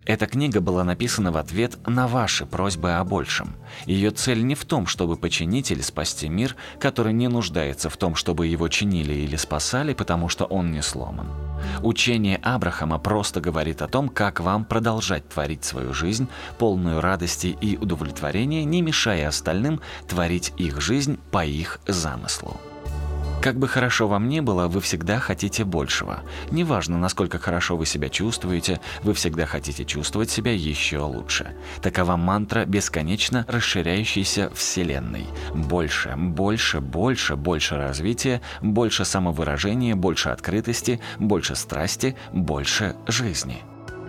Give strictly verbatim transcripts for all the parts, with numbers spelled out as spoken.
Эта книга была написана в ответ на ваши просьбы о большем. Ее цель не в том, чтобы починить или спасти мир, который не нуждается в том, чтобы его чинили или спасали, потому что он не сломан. Учение Абрахама просто говорит о том, как вам продолжать творить свою жизнь, полную радости и удовлетворения, не мешая остальным творить их жизнь по их замыслу. Как бы хорошо вам ни было, вы всегда хотите большего. Неважно, насколько хорошо вы себя чувствуете, вы всегда хотите чувствовать себя еще лучше. Такова мантра бесконечно расширяющейся Вселенной. Больше, больше, больше, больше развития, больше самовыражения, больше открытости, больше страсти, больше жизни.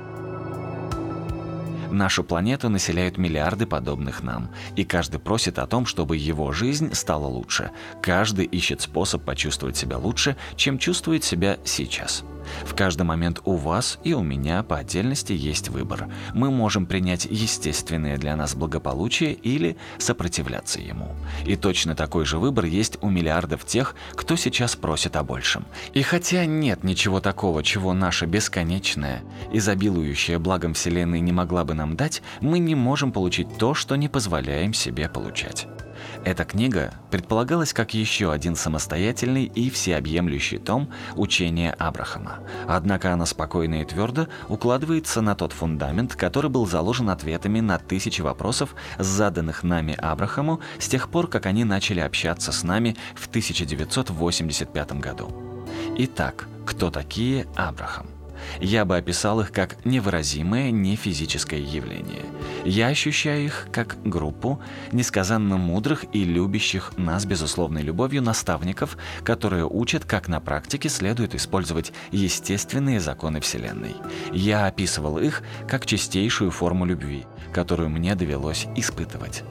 Нашу планету населяют миллиарды подобных нам, и каждый просит о том, чтобы его жизнь стала лучше. Каждый ищет способ почувствовать себя лучше, чем чувствует себя сейчас. В каждый момент у вас и у меня по отдельности есть выбор. Мы можем принять естественное для нас благополучие или сопротивляться ему. И точно такой же выбор есть у миллиардов тех, кто сейчас просит о большем. И хотя нет ничего такого, чего наша бесконечная, изобилующая благом Вселенной не могла бы нам дать, мы не можем получить то, что не позволяем себе получать. Эта книга предполагалась как еще один самостоятельный и всеобъемлющий том учения Абрахама. Однако она спокойно и твердо укладывается на тот фундамент, который был заложен ответами на тысячи вопросов, заданных нами Абрахаму с тех пор, как они начали общаться с нами в тысяча девятьсот восемьдесят пятом году. Итак, кто такие Абрахам? Я бы описал их как невыразимое нефизическое явление. Я ощущаю их как группу несказанно мудрых и любящих нас безусловной любовью наставников, которые учат, как на практике следует использовать естественные законы Вселенной. Я описывал их как чистейшую форму любви, которую мне довелось испытывать.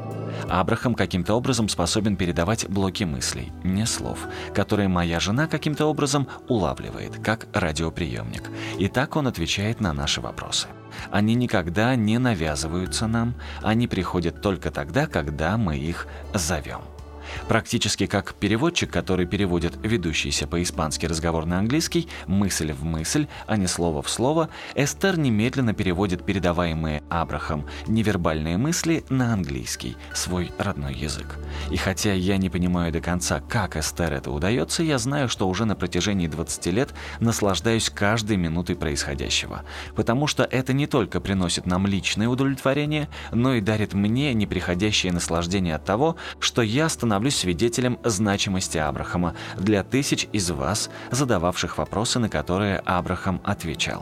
Абрахам каким-то образом способен передавать блоки мыслей, не слов, которые моя жена каким-то образом улавливает, как радиоприемник. И так он отвечает на наши вопросы. Они никогда не навязываются нам, они приходят только тогда, когда мы их зовем. Практически как переводчик, который переводит ведущийся по-испански разговор на английский, мысль в мысль, а не слово в слово, Эстер немедленно переводит передаваемые Абрахам невербальные мысли на английский, свой родной язык. И хотя я не понимаю до конца, как Эстер это удается, я знаю, что уже на протяжении двадцати лет наслаждаюсь каждой минутой происходящего. Потому что это не только приносит нам личное удовлетворение, но и дарит мне неприходящее наслаждение от того, что я становлюсь свидетелем значимости Абрахама для тысяч из вас, задававших вопросы, на которые Абрахам отвечал.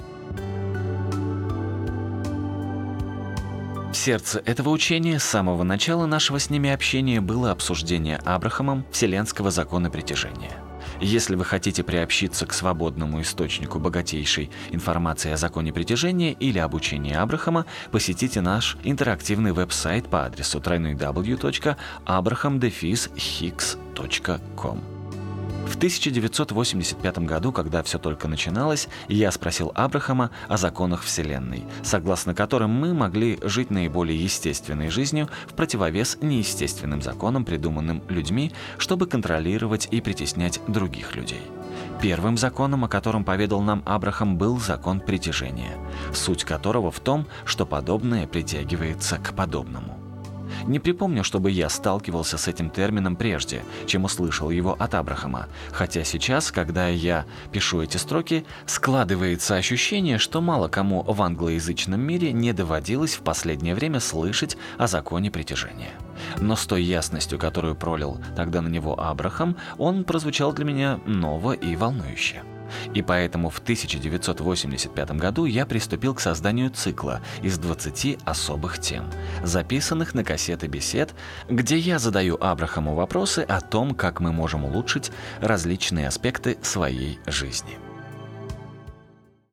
В сердце этого учения с самого начала нашего с ними общения было обсуждение Абрахамом вселенского закона притяжения. Если вы хотите приобщиться к свободному источнику богатейшей информации о законе притяжения или обучении Абрахама, посетите наш интерактивный веб-сайт по адресу дабл ю дабл ю дабл ю точка абрахам дефис хикс точка ком. В тысяча девятьсот восемьдесят пятом году, когда все только начиналось, я спросил Абрахама о законах Вселенной, согласно которым мы могли жить наиболее естественной жизнью в противовес неестественным законам, придуманным людьми, чтобы контролировать и притеснять других людей. Первым законом, о котором поведал нам Абрахам, был закон притяжения, суть которого в том, что подобное притягивается к подобному. Не припомню, чтобы я сталкивался с этим термином прежде, чем услышал его от Абрахама, хотя сейчас, когда я пишу эти строки, складывается ощущение, что мало кому в англоязычном мире не доводилось в последнее время слышать о законе притяжения. Но с той ясностью, которую пролил тогда на него Абрахам, он прозвучал для меня ново и волнующе. И поэтому в тысяча девятьсот восемьдесят пятом году я приступил к созданию цикла из двадцати особых тем, записанных на кассеты бесед, где я задаю Абрахаму вопросы о том, как мы можем улучшить различные аспекты своей жизни.